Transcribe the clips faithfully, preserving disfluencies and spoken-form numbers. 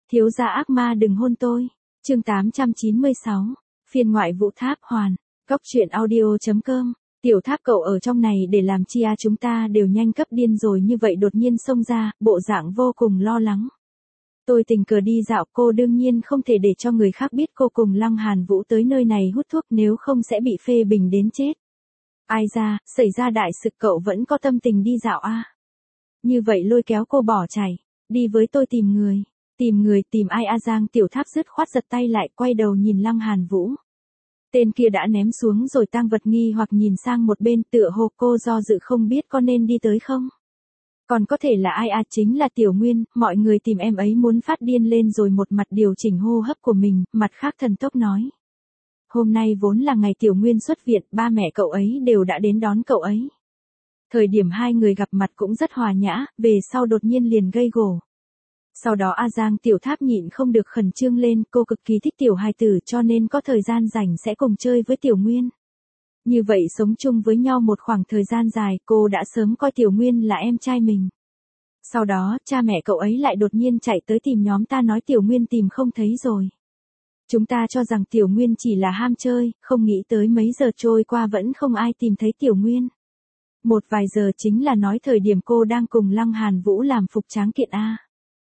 Thiếu gia ác ma đừng hôn tôi. Chương tám trăm chín mươi sáu. Phiên ngoại vụ Tháp Hoàn. Góc truyện audio.com. Tiểu Tháp cậu ở trong này để làm chi à, chúng ta đều nhanh cấp điên rồi như vậy đột nhiên xông ra, bộ dạng vô cùng lo lắng. Tôi tình cờ đi dạo, cô đương nhiên không thể để cho người khác biết cô cùng Lăng Hàn Vũ tới nơi này hút thuốc, nếu không sẽ bị phê bình đến chết. Ai ra, xảy ra đại sự cậu vẫn có tâm tình đi dạo à? Như vậy lôi kéo cô bỏ chạy, đi với tôi tìm người. Tìm người, tìm ai a? Giang Tiểu Tháp dứt khoát giật tay lại, quay đầu nhìn Lăng Hàn Vũ. Tên kia đã ném xuống rồi tang vật nghi hoặc nhìn sang một bên, tựa hồ cô do dự không biết có nên đi tới không. Còn có thể là ai à? Chính là Tiểu Nguyên, mọi người tìm em ấy muốn phát điên lên rồi, một mặt điều chỉnh hô hấp của mình, mặt khác thần tốc nói. Hôm nay vốn là ngày Tiểu Nguyên xuất viện, ba mẹ cậu ấy đều đã đến đón cậu ấy. Thời điểm hai người gặp mặt cũng rất hòa nhã, về sau đột nhiên liền gây gổ. Sau đó A Giang Tiểu Tháp nhịn không được khẩn trương lên, cô cực kỳ thích tiểu hài tử cho nên có thời gian rảnh sẽ cùng chơi với Tiểu Nguyên. Như vậy sống chung với nhau một khoảng thời gian dài, cô đã sớm coi Tiểu Nguyên là em trai mình. Sau đó, cha mẹ cậu ấy lại đột nhiên chạy tới tìm nhóm ta nói Tiểu Nguyên tìm không thấy rồi. Chúng ta cho rằng Tiểu Nguyên chỉ là ham chơi, không nghĩ tới mấy giờ trôi qua vẫn không ai tìm thấy Tiểu Nguyên. Một vài giờ chính là nói thời điểm cô đang cùng Lăng Hàn Vũ làm phục tráng kiện A.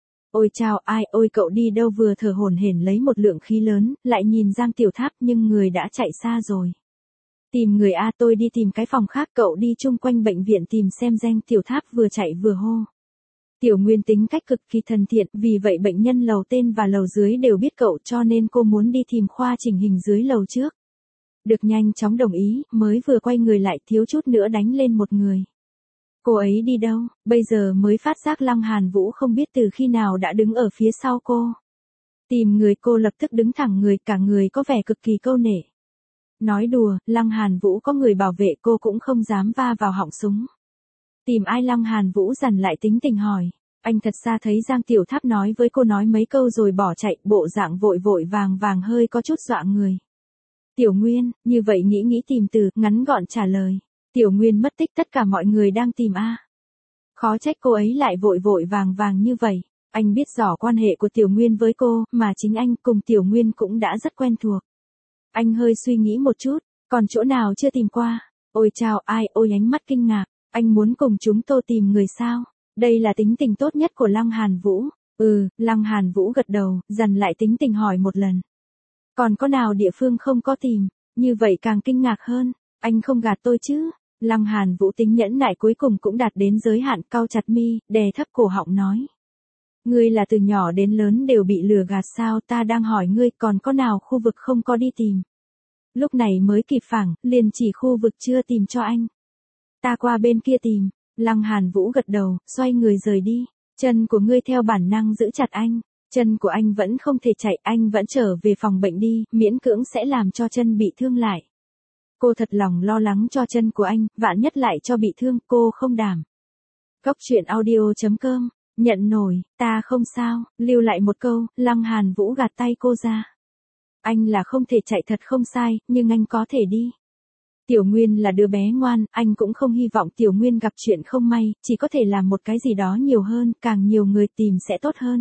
Ôi chao, ai, ôi cậu đi đâu? Vừa thở hổn hển lấy một lượng khí lớn, lại nhìn Giang Tiểu Tháp nhưng người đã chạy xa rồi. Tìm người A, tôi đi tìm cái phòng khác, cậu đi chung quanh bệnh viện tìm xem. Giang Tiểu Tháp vừa chạy vừa hô. Tiểu Nguyên tính cách cực kỳ thân thiện, vì vậy bệnh nhân lầu tên và lầu dưới đều biết cậu cho nên cô muốn đi tìm khoa chỉnh hình dưới lầu trước. Được nhanh chóng đồng ý, mới vừa quay người lại thiếu chút nữa đánh lên một người. Cô ấy đi đâu? Bây giờ mới phát giác Lăng Hàn Vũ không biết từ khi nào đã đứng ở phía sau cô. Tìm người, cô lập tức đứng thẳng người, cả người có vẻ cực kỳ câu nể. Nói đùa, Lăng Hàn Vũ có người bảo vệ cô cũng không dám va vào họng súng. Tìm ai? Lăng Hàn Vũ dằn lại tính tình hỏi. Anh thật ra thấy Giang Tiểu Tháp nói với cô nói mấy câu rồi bỏ chạy, bộ dạng vội vội vàng vàng hơi có chút dọa người. Tiểu Nguyên, như vậy nghĩ nghĩ tìm từ, ngắn gọn trả lời. Tiểu Nguyên mất tích, tất cả mọi người đang tìm a. Khó trách cô ấy lại vội vội vàng vàng như vậy. Anh biết rõ quan hệ của Tiểu Nguyên với cô, mà chính anh cùng Tiểu Nguyên cũng đã rất quen thuộc. Anh hơi suy nghĩ một chút, còn chỗ nào chưa tìm qua? Ôi chao, ai, ôi ánh mắt kinh ngạc. Anh muốn cùng chúng tôi tìm người sao? Đây là tính tình tốt nhất của Lăng Hàn Vũ. Ừ, Lăng Hàn Vũ gật đầu, dằn lại tính tình hỏi một lần. Còn có nào địa phương không có tìm? Như vậy càng kinh ngạc hơn. Anh không gạt tôi chứ? Lăng Hàn Vũ tính nhẫn nại cuối cùng cũng đạt đến giới hạn, cau chặt mi, đè thấp cổ họng nói. Ngươi là từ nhỏ đến lớn đều bị lừa gạt sao? Ta đang hỏi ngươi còn có nào khu vực không có đi tìm. Lúc này mới kịp phản, liền chỉ khu vực chưa tìm cho anh. Ta qua bên kia tìm. Lăng Hàn Vũ gật đầu, xoay người rời đi. Chân của ngươi theo bản năng giữ chặt anh. Chân của anh vẫn không thể chạy, anh vẫn trở về phòng bệnh đi, miễn cưỡng sẽ làm cho chân bị thương lại. Cô thật lòng lo lắng cho chân của anh, vạn nhất lại cho bị thương, cô không đảm. Góc truyện audio.com, nhận nổi, ta không sao, lưu lại một câu, Lăng Hàn Vũ gạt tay cô ra. Anh là không thể chạy thật không sai, nhưng anh có thể đi. Tiểu Nguyên là đứa bé ngoan, anh cũng không hy vọng Tiểu Nguyên gặp chuyện không may, chỉ có thể làm một cái gì đó nhiều hơn, càng nhiều người tìm sẽ tốt hơn.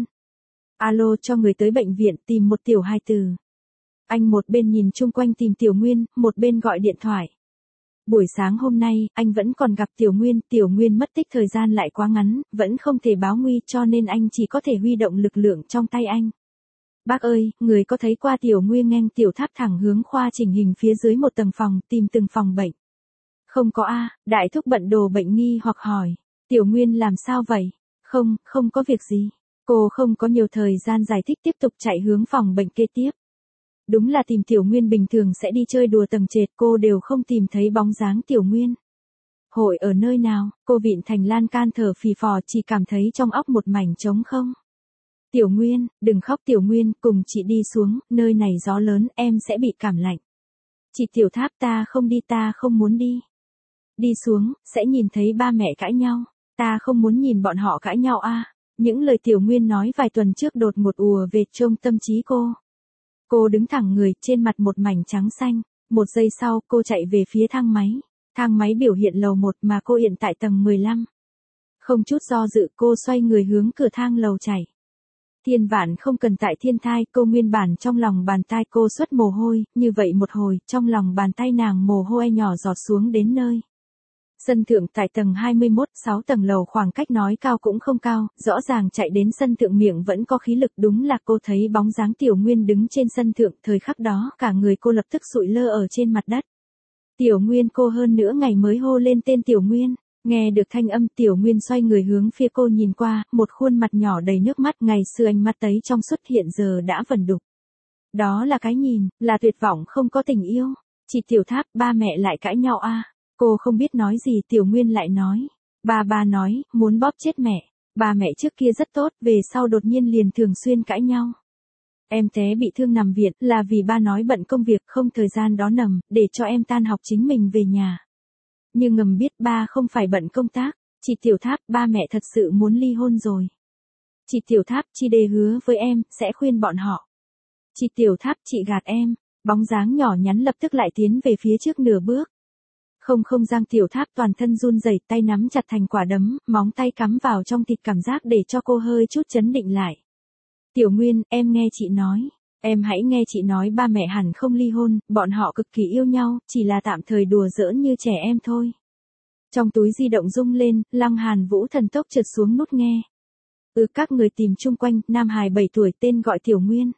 Alo cho người tới bệnh viện tìm một tiểu hài tử. Anh một bên nhìn chung quanh tìm Tiểu Nguyên, một bên gọi điện thoại. Buổi sáng hôm nay, anh vẫn còn gặp Tiểu Nguyên, Tiểu Nguyên mất tích thời gian lại quá ngắn, vẫn không thể báo nguy cho nên anh chỉ có thể huy động lực lượng trong tay anh. Bác ơi, người có thấy qua Tiểu Nguyên? Nghe Tiểu Tháp thẳng hướng khoa chỉnh hình phía dưới một tầng phòng, tìm từng phòng bệnh. Không có a. Đại thúc bận đồ bệnh nghi hoặc hỏi. Tiểu Nguyên làm sao vậy? Không, không có việc gì. Cô không có nhiều thời gian giải thích, tiếp tục chạy hướng phòng bệnh kế tiếp. Đúng là tìm Tiểu Nguyên bình thường sẽ đi chơi đùa tầng trệt, cô đều không tìm thấy bóng dáng Tiểu Nguyên. Hội ở nơi nào? Cô vịn thành lan can thở phì phò, chỉ cảm thấy trong óc một mảnh trống không. Tiểu Nguyên, đừng khóc Tiểu Nguyên, cùng chị đi xuống, nơi này gió lớn, em sẽ bị cảm lạnh. Chị Tiểu Tháp, ta không đi, ta không muốn đi. Đi xuống, sẽ nhìn thấy ba mẹ cãi nhau. Ta không muốn nhìn bọn họ cãi nhau a. Những lời Tiểu Nguyên nói vài tuần trước đột ngột ùa về trong tâm trí cô. Cô đứng thẳng người, trên mặt một mảnh trắng xanh. Một giây sau, cô chạy về phía thang máy. Thang máy biểu hiện lầu một mà cô hiện tại tầng mười lăm. Không chút do dự, cô xoay người hướng cửa thang lầu chạy. Thiên vạn không cần tại thiên thai, cô nguyên bản trong lòng bàn tay cô xuất mồ hôi, như vậy một hồi, trong lòng bàn tay nàng mồ hôi nhỏ giọt xuống đến nơi. Sân thượng tại tầng hai mươi mốt, sáu tầng lầu khoảng cách nói cao cũng không cao, rõ ràng chạy đến sân thượng miệng vẫn có khí lực, đúng là cô thấy bóng dáng Tiểu Nguyên đứng trên sân thượng, thời khắc đó cả người cô lập tức sụi lơ ở trên mặt đất. Tiểu Nguyên, cô hơn nữa ngày mới hô lên tên Tiểu Nguyên. Nghe được thanh âm, Tiểu Nguyên xoay người hướng phía cô nhìn qua, một khuôn mặt nhỏ đầy nước mắt, ngày xưa ánh mắt tấy trong suốt hiện giờ đã vẩn đục. Đó là cái nhìn, là tuyệt vọng không có tình yêu. Chị Tiểu Tháp, ba mẹ lại cãi nhau a. À? Cô không biết nói gì, Tiểu Nguyên lại nói. Ba ba nói, muốn bóp chết mẹ. Ba mẹ trước kia rất tốt, về sau đột nhiên liền thường xuyên cãi nhau. Em té bị thương nằm viện là vì ba nói bận công việc không thời gian đó nằm, để cho em tan học chính mình về nhà. Nhưng ngầm biết ba không phải bận công tác, chị Tiểu Tháp, ba mẹ thật sự muốn ly hôn rồi. Chị Tiểu Tháp, chị đề hứa với em, sẽ khuyên bọn họ. Chị Tiểu Tháp, chị gạt em, bóng dáng nhỏ nhắn lập tức lại tiến về phía trước nửa bước. Không không Giang Tiểu Tháp toàn thân run rẩy, tay nắm chặt thành quả đấm, móng tay cắm vào trong thịt cảm giác để cho cô hơi chút chấn định lại. Tiểu Nguyên, em nghe chị nói. Em hãy nghe chị nói, ba mẹ hẳn không ly hôn, bọn họ cực kỳ yêu nhau, chỉ là tạm thời đùa giỡn như trẻ em thôi. Trong túi di động rung lên, Lăng Hàn Vũ thần tốc trượt xuống nút nghe. Ừ, các người tìm chung quanh, nam hài bảy tuổi tên gọi Tiểu Nguyên.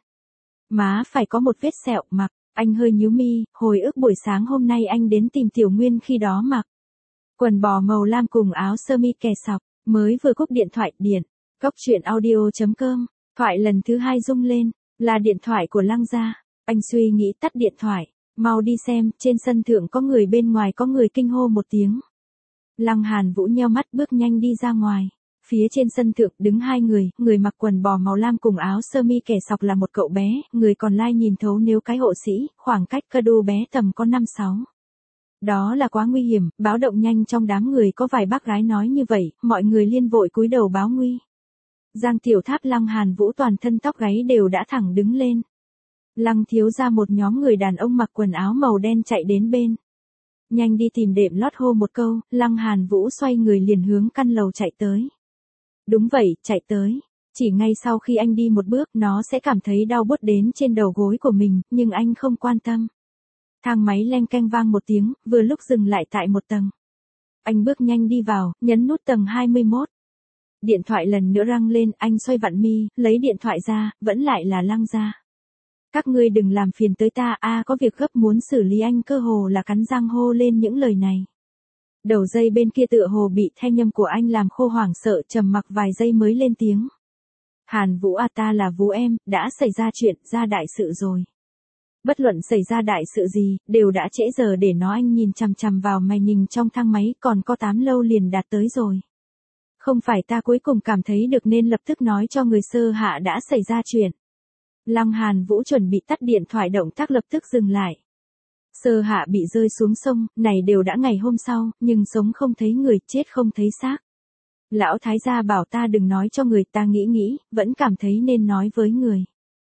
Má phải có một vết sẹo, mặc, anh hơi nhíu mi, hồi ức buổi sáng hôm nay anh đến tìm Tiểu Nguyên khi đó mặc quần bò màu lam cùng áo sơ mi kè sọc, mới vừa cúp điện thoại, điện. Cốc truyện audio chấm com, thoại lần thứ hai rung lên. Là điện thoại của Lăng gia. Anh suy nghĩ tắt điện thoại. Mau đi xem, trên sân thượng có người, bên ngoài có người, kinh hô một tiếng. Lăng Hàn Vũ nheo mắt bước nhanh đi ra ngoài. Phía trên sân thượng đứng hai người, người mặc quần bò màu lam cùng áo sơ mi kẻ sọc là một cậu bé, người còn lai nhìn thấu nếu cái hộ sĩ, khoảng cách cơ đu bé tầm có năm sáu. Đó là quá nguy hiểm, báo động nhanh trong đám người có vài bác gái nói như vậy, mọi người liên vội cúi đầu báo nguy. Giang Tiểu Tháp, Lăng Hàn Vũ toàn thân tóc gáy đều đã thẳng đứng lên. Lăng thiếu ra một nhóm người đàn ông mặc quần áo màu đen chạy đến bên. Nhanh đi tìm đệm lót, hô một câu, Lăng Hàn Vũ xoay người liền hướng căn lầu chạy tới. Đúng vậy, chạy tới. Chỉ ngay sau khi anh đi một bước, nó sẽ cảm thấy đau buốt đến trên đầu gối của mình, nhưng anh không quan tâm. Thang máy leng keng vang một tiếng, vừa lúc dừng lại tại một tầng. Anh bước nhanh đi vào, nhấn nút tầng hai mươi mốt. Điện thoại lần nữa răng lên, anh xoay vặn mi, lấy điện thoại ra, vẫn lại là Lăng gia. Các ngươi đừng làm phiền tới ta, a à, có việc gấp muốn xử lý, anh cơ hồ là cắn răng hô lên những lời này. Đầu dây bên kia tựa hồ bị thanh âm của anh làm khô, hoảng sợ, trầm mặc vài giây mới lên tiếng. Hàn Vũ à, ta là Vũ em, đã xảy ra chuyện, ra đại sự rồi. Bất luận xảy ra đại sự gì, đều đã trễ giờ để nó. Anh nhìn chằm chằm vào màn hình trong thang máy, còn có tám lâu liền đạt tới rồi. Không phải ta cuối cùng cảm thấy được nên lập tức nói cho người Sơ Hạ đã xảy ra chuyện. Lăng Hàn Vũ chuẩn bị tắt điện thoại, động tác lập tức dừng lại. Sơ Hạ bị rơi xuống sông, này đều đã ngày hôm sau, nhưng sống không thấy người, chết không thấy xác. Lão thái gia bảo ta đừng nói cho người, ta nghĩ nghĩ, vẫn cảm thấy nên nói với người.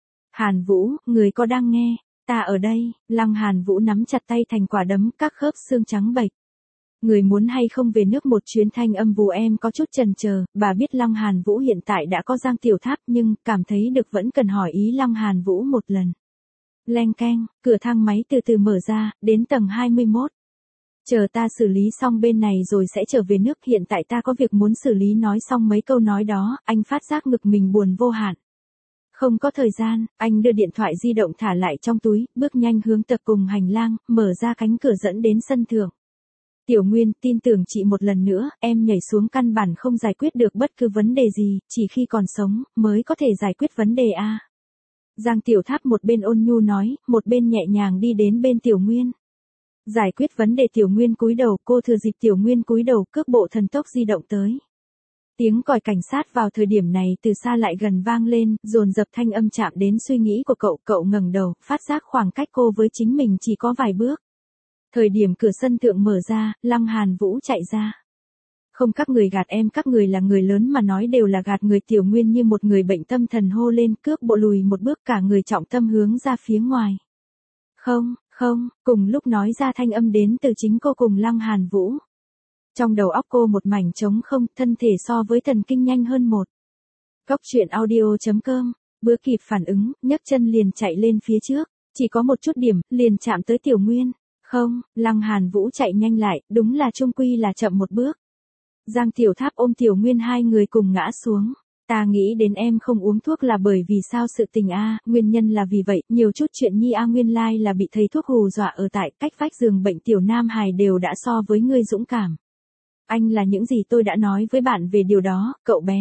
Hàn Vũ, người có đang nghe, ta ở đây. Lăng Hàn Vũ nắm chặt tay thành quả đấm, các khớp xương trắng bệch. Người muốn hay không về nước một chuyến? Thanh âm Vũ em có chút chần chờ, bà biết Lăng Hàn Vũ hiện tại đã có Giang Tiểu Tháp nhưng cảm thấy được vẫn cần hỏi ý Lăng Hàn Vũ một lần. Leng keng, cửa thang máy từ từ mở ra, đến tầng hai mươi mốt. Chờ ta xử lý xong bên này rồi sẽ trở về nước, hiện tại ta có việc muốn xử lý. Nói xong mấy câu nói đó, anh phát giác ngực mình buồn vô hạn. Không có thời gian, anh đưa điện thoại di động thả lại trong túi, bước nhanh hướng tập cùng hành lang, mở ra cánh cửa dẫn đến sân thượng. Tiểu Nguyên, tin tưởng chị một lần nữa, em nhảy xuống căn bản không giải quyết được bất cứ vấn đề gì, chỉ khi còn sống, mới có thể giải quyết vấn đề a. Giang Tiểu Tháp một bên ôn nhu nói, một bên nhẹ nhàng đi đến bên Tiểu Nguyên. Giải quyết vấn đề. Tiểu Nguyên cúi đầu, cô thừa dịp Tiểu Nguyên cúi đầu, cước bộ thần tốc di động tới. Tiếng còi cảnh sát vào thời điểm này từ xa lại gần vang lên, dồn dập thanh âm chạm đến suy nghĩ của cậu, cậu ngẩng đầu, phát giác khoảng cách cô với chính mình chỉ có vài bước. Thời điểm cửa sân thượng mở ra, Lăng Hàn Vũ chạy ra. Không, các người gạt em, các người là người lớn mà nói đều là gạt người. Tiểu Nguyên như một người bệnh tâm thần hô lên, cước bộ lùi một bước, cả người trọng tâm hướng ra phía ngoài. Không, không, cùng lúc nói ra thanh âm đến từ chính cô cùng Lăng Hàn Vũ. Trong đầu óc cô một mảnh trống không, thân thể so với thần kinh nhanh hơn một Cóc truyện audio chấm com, vừa kịp phản ứng, nhấc chân liền chạy lên phía trước, chỉ có một chút điểm, liền chạm tới Tiểu Nguyên. Không, Lăng Hàn Vũ chạy nhanh lại, đúng là chung quy là chậm một bước. Giang Tiểu Tháp ôm Tiểu Nguyên hai người cùng ngã xuống. Ta nghĩ đến em không uống thuốc là bởi vì sao sự tình a, nguyên nhân là vì vậy, nhiều chút chuyện nhi a nguyên lai là bị thầy thuốc hù dọa ở tại cách vách giường bệnh Tiểu Nam Hài đều đã so với ngươi dũng cảm. Anh là những gì tôi đã nói với bạn về điều đó, cậu bé.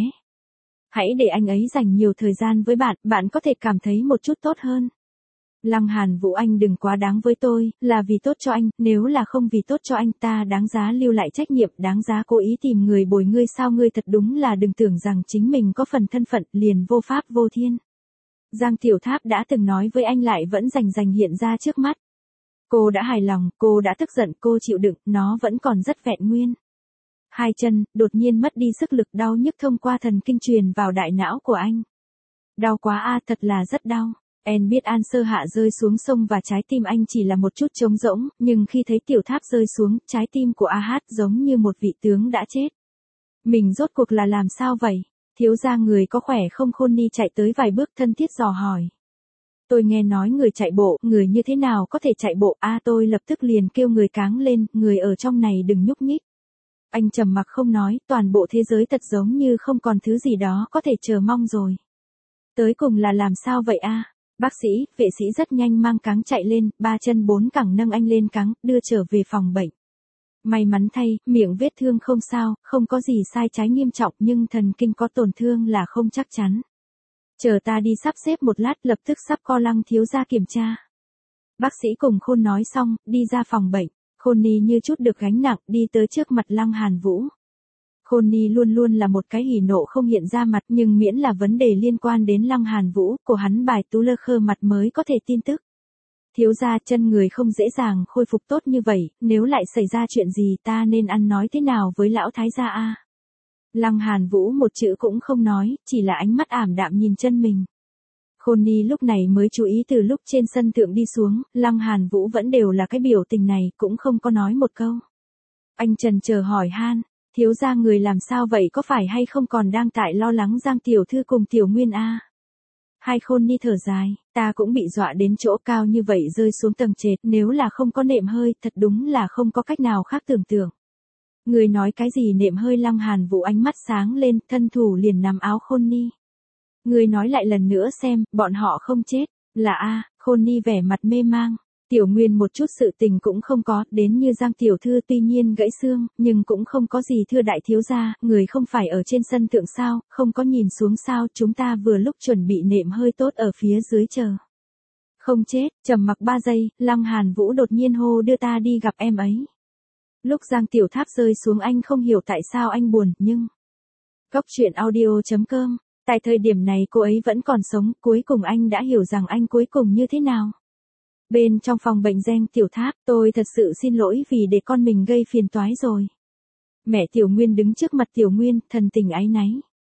Hãy để anh ấy dành nhiều thời gian với bạn, bạn có thể cảm thấy một chút tốt hơn. Lăng Hàn Vũ, anh đừng quá đáng với tôi, là vì tốt cho anh, nếu là không vì tốt cho anh ta đáng giá lưu lại trách nhiệm, đáng giá cố ý tìm người bồi ngươi sao, ngươi thật đúng là đừng tưởng rằng chính mình có phần thân phận liền vô pháp vô thiên. Giang Tiểu Tháp đã từng nói với anh lại vẫn rành rành hiện ra trước mắt. Cô đã hài lòng, cô đã tức giận, cô chịu đựng, nó vẫn còn rất vẹn nguyên. Hai chân, đột nhiên mất đi sức lực, đau nhức thông qua thần kinh truyền vào đại não của anh. Đau quá a, thật là rất đau. En biết An Sơ Hạ rơi xuống sông và trái tim anh chỉ là một chút trống rỗng, nhưng khi thấy Tiểu Tháp rơi xuống, trái tim của A Hát giống như một vị tướng đã chết. Mình rốt cuộc là làm sao vậy? Thiếu gia người có khỏe không? Khôn Ni chạy tới vài bước thân thiết dò hỏi. Tôi nghe nói người chạy bộ, người như thế nào có thể chạy bộ? A tôi lập tức liền kêu người cáng lên, người ở trong này đừng nhúc nhích. Anh trầm mặc không nói, toàn bộ thế giới thật giống như không còn thứ gì đó có thể chờ mong rồi. Tới cùng là làm sao vậy a? Bác sĩ, vệ sĩ rất nhanh mang cáng chạy lên, ba chân bốn cẳng nâng anh lên cáng, đưa trở về phòng bệnh. May mắn thay, miệng vết thương không sao, không có gì sai trái nghiêm trọng nhưng thần kinh có tổn thương là không chắc chắn. Chờ ta đi sắp xếp một lát, lập tức sắp co Lăng thiếu gia kiểm tra. Bác sĩ cùng Khôn nói xong, đi ra phòng bệnh. Khôn Ni như chút được gánh nặng, đi tới trước mặt Lăng Hàn Vũ. Khôn Ni luôn luôn là một cái hỉ nộ không hiện ra mặt, nhưng miễn là vấn đề liên quan đến Lăng Hàn Vũ, của hắn bài tú lơ khơ mặt mới có thể tin tức. Thiếu gia, chân người không dễ dàng khôi phục tốt như vậy, nếu lại xảy ra chuyện gì ta nên ăn nói thế nào với lão thái gia a? Lăng Hàn Vũ một chữ cũng không nói, chỉ là ánh mắt ảm đạm nhìn chân mình. Khôn Ni lúc này mới chú ý từ lúc trên sân thượng đi xuống, Lăng Hàn Vũ vẫn đều là cái biểu tình này, cũng không có nói một câu. Anh trần chờ hỏi han, thiếu gia người làm sao vậy, có phải hay không còn đang tại lo lắng Giang tiểu thư cùng Tiểu Nguyên a? Hai Khôn Ni thở dài, ta cũng bị dọa đến chỗ cao như vậy rơi xuống tầng trệt, nếu là không có nệm hơi, thật đúng là không có cách nào khác tưởng tượng. Người nói cái gì nệm hơi? Lăng Hàn Vũ ánh mắt sáng lên, thân thủ liền nắm áo Khôn Ni. Người nói lại lần nữa xem, bọn họ không chết, là a? Khôn Ni vẻ mặt mê mang. Tiểu Nguyên một chút sự tình cũng không có, đến như Giang tiểu thư tuy nhiên gãy xương, nhưng cũng không có gì. Thưa đại thiếu gia, người không phải ở trên sân thượng sao, không có nhìn xuống sao, chúng ta vừa lúc chuẩn bị nệm hơi tốt ở phía dưới chờ. Không chết. Trầm mặc ba giây, Lăng Hàn Vũ đột nhiên hô, đưa ta đi gặp em ấy. Lúc Giang Tiểu Tháp rơi xuống anh không hiểu tại sao anh buồn, nhưng... Cóc truyện audio chấm com, tại thời điểm này cô ấy vẫn còn sống, cuối cùng anh đã hiểu rằng anh cuối cùng như thế nào. Bên trong phòng bệnh Giang Tiểu Tháp, tôi thật sự xin lỗi vì để con mình gây phiền toái rồi. Mẹ Tiểu Nguyên đứng trước mặt Tiểu Nguyên, thần tình áy náy.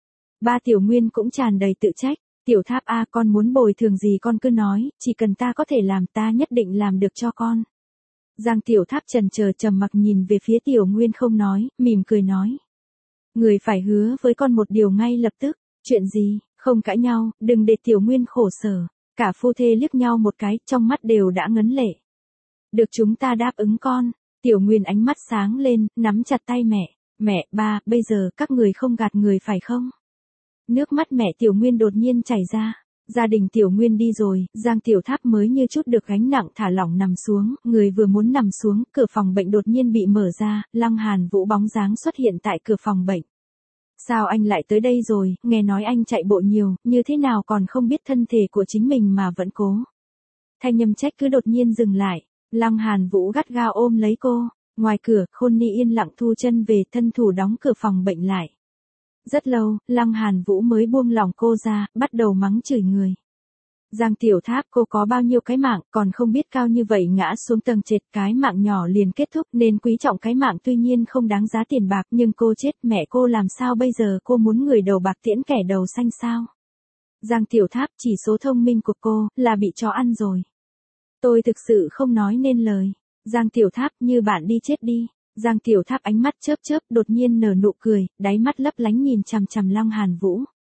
Ba Tiểu Nguyên cũng tràn đầy tự trách. Tiểu Tháp a, con muốn bồi thường gì con cứ nói, chỉ cần ta có thể làm ta nhất định làm được cho con. Giang Tiểu Tháp trần chờ trầm mặc nhìn về phía Tiểu Nguyên không nói, mỉm cười nói. Người phải hứa với con một điều ngay lập tức. Chuyện gì? Không cãi nhau, đừng để Tiểu Nguyên khổ sở. Cả phu thê liếc nhau một cái, trong mắt đều đã ngấn lệ. Được, chúng ta đáp ứng con. Tiểu Nguyên ánh mắt sáng lên, nắm chặt tay mẹ. Mẹ, ba, bây giờ các người không gạt người phải không? Nước mắt mẹ Tiểu Nguyên đột nhiên chảy ra. Gia đình Tiểu Nguyên đi rồi, Giang Tiểu Tháp mới như chút được gánh nặng thả lỏng nằm xuống, người vừa muốn nằm xuống, cửa phòng bệnh đột nhiên bị mở ra, Lăng Hàn Vũ bóng dáng xuất hiện tại cửa phòng bệnh. Sao anh lại tới đây rồi, nghe nói anh chạy bộ nhiều, như thế nào còn không biết thân thể của chính mình mà vẫn cố. Thanh âm trách cứ đột nhiên dừng lại, Lăng Hàn Vũ gắt gao ôm lấy cô, ngoài cửa, Khôn Ni yên lặng thu chân về, thân thủ đóng cửa phòng bệnh lại. Rất lâu, Lăng Hàn Vũ mới buông lỏng cô ra, bắt đầu mắng chửi người. Giang Tiểu Tháp, cô có bao nhiêu cái mạng, còn không biết cao như vậy ngã xuống tầng trệt, cái mạng nhỏ liền kết thúc, nên quý trọng cái mạng, tuy nhiên không đáng giá tiền bạc, nhưng cô chết, mẹ cô làm sao bây giờ, cô muốn người đầu bạc tiễn kẻ đầu xanh sao? Giang Tiểu Tháp, chỉ số thông minh của cô, là bị chó ăn rồi. Tôi thực sự không nói nên lời. Giang Tiểu Tháp, như bạn đi chết đi. Giang Tiểu Tháp ánh mắt chớp chớp, đột nhiên nở nụ cười, đáy mắt lấp lánh nhìn chằm chằm Lăng Hàn Vũ.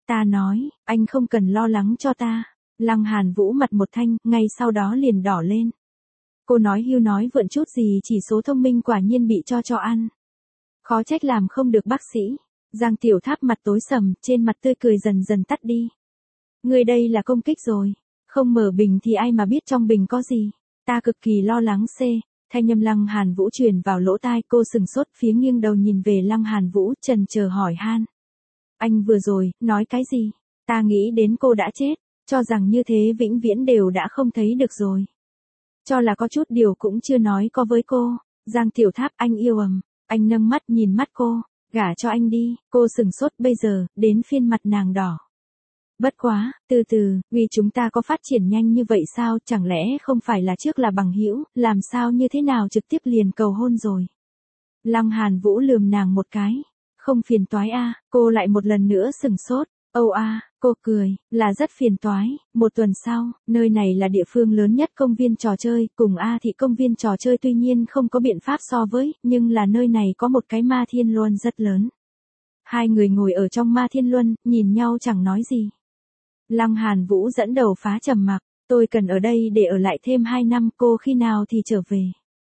Ta nói, anh không cần lo lắng cho ta. Lăng Hàn Vũ mặt một thanh, ngay sau đó liền đỏ lên. Cô nói hưu nói vượn chút gì, chỉ số thông minh quả nhiên bị cho cho ăn. Khó trách làm không được bác sĩ. Giang Tiểu Tháp mặt tối sầm, trên mặt tươi cười dần dần tắt đi. Người đây là công kích rồi. Không mở bình thì ai mà biết trong bình có gì. Ta cực kỳ lo lắng C. Thanh âm Lăng Hàn Vũ truyền vào lỗ tai, cô sừng sốt phía nghiêng đầu nhìn về Lăng Hàn Vũ, trần chờ hỏi han. Anh vừa rồi, nói cái gì? Ta nghĩ đến cô đã chết, cho rằng như thế vĩnh viễn đều đã không thấy được rồi. Cho là có chút điều cũng chưa nói có với cô. Giang Tiểu Tháp, anh yêu ầm. Anh nâng mắt nhìn mắt cô, gả cho anh đi. Cô sừng sốt, bây giờ, đến phiên mặt nàng đỏ. Bất quá, từ từ, vì chúng ta có phát triển nhanh như vậy sao, chẳng lẽ không phải là trước là bằng hữu, làm sao như thế nào trực tiếp liền cầu hôn rồi. Lăng Hàn Vũ lườm nàng một cái. Không phiền toái a. Cô lại một lần nữa sừng sốt. Âu a, cô cười, là rất phiền toái. Một tuần sau, nơi này là địa phương lớn nhất công viên trò chơi, cùng A thị công viên trò chơi tuy nhiên không có biện pháp so với, nhưng là nơi này có một cái ma thiên luân rất lớn. Hai người ngồi ở trong ma thiên luân, nhìn nhau chẳng nói gì. Lăng Hàn Vũ dẫn đầu phá trầm mặc, tôi cần ở đây để ở lại thêm hai năm, cô khi nào thì trở về.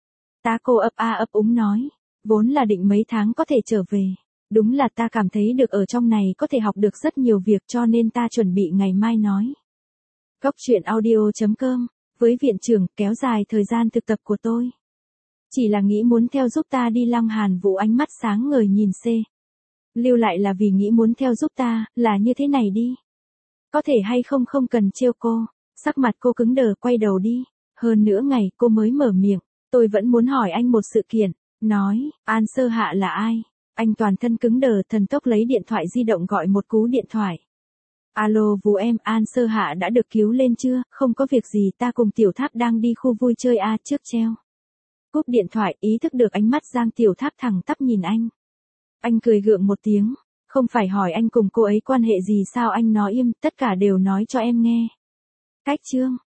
Ta cô ấp a ấp úng nói, vốn là định mấy tháng có thể trở về. Đúng là ta cảm thấy được ở trong này có thể học được rất nhiều việc cho nên ta chuẩn bị ngày mai nói. Góc truyện audio chấm com, với viện trưởng, kéo dài thời gian thực tập của tôi. Chỉ là nghĩ muốn theo giúp ta đi. Lăng Hàn Vũ ánh mắt sáng ngời nhìn C. Lưu lại là vì nghĩ muốn theo giúp ta, là như thế này đi. Có thể hay không không cần trêu cô. Sắc mặt cô cứng đờ, quay đầu đi. Hơn nửa ngày cô mới mở miệng. Tôi vẫn muốn hỏi anh một sự kiện. Nói, An Sơ Hạ là ai? Anh toàn thân cứng đờ, thần tốc lấy điện thoại di động gọi một cú điện thoại. Alo Vũ em, An Sơ Hạ đã được cứu lên chưa? Không có việc gì, ta cùng Tiểu Tháp đang đi khu vui chơi a. Trước treo. Cúp điện thoại, ý thức được ánh mắt Giang Tiểu Tháp thẳng tắp nhìn anh. Anh cười gượng một tiếng. Không phải hỏi anh cùng cô ấy quan hệ gì sao, anh nói im, tất cả đều nói cho em nghe. Cách chương.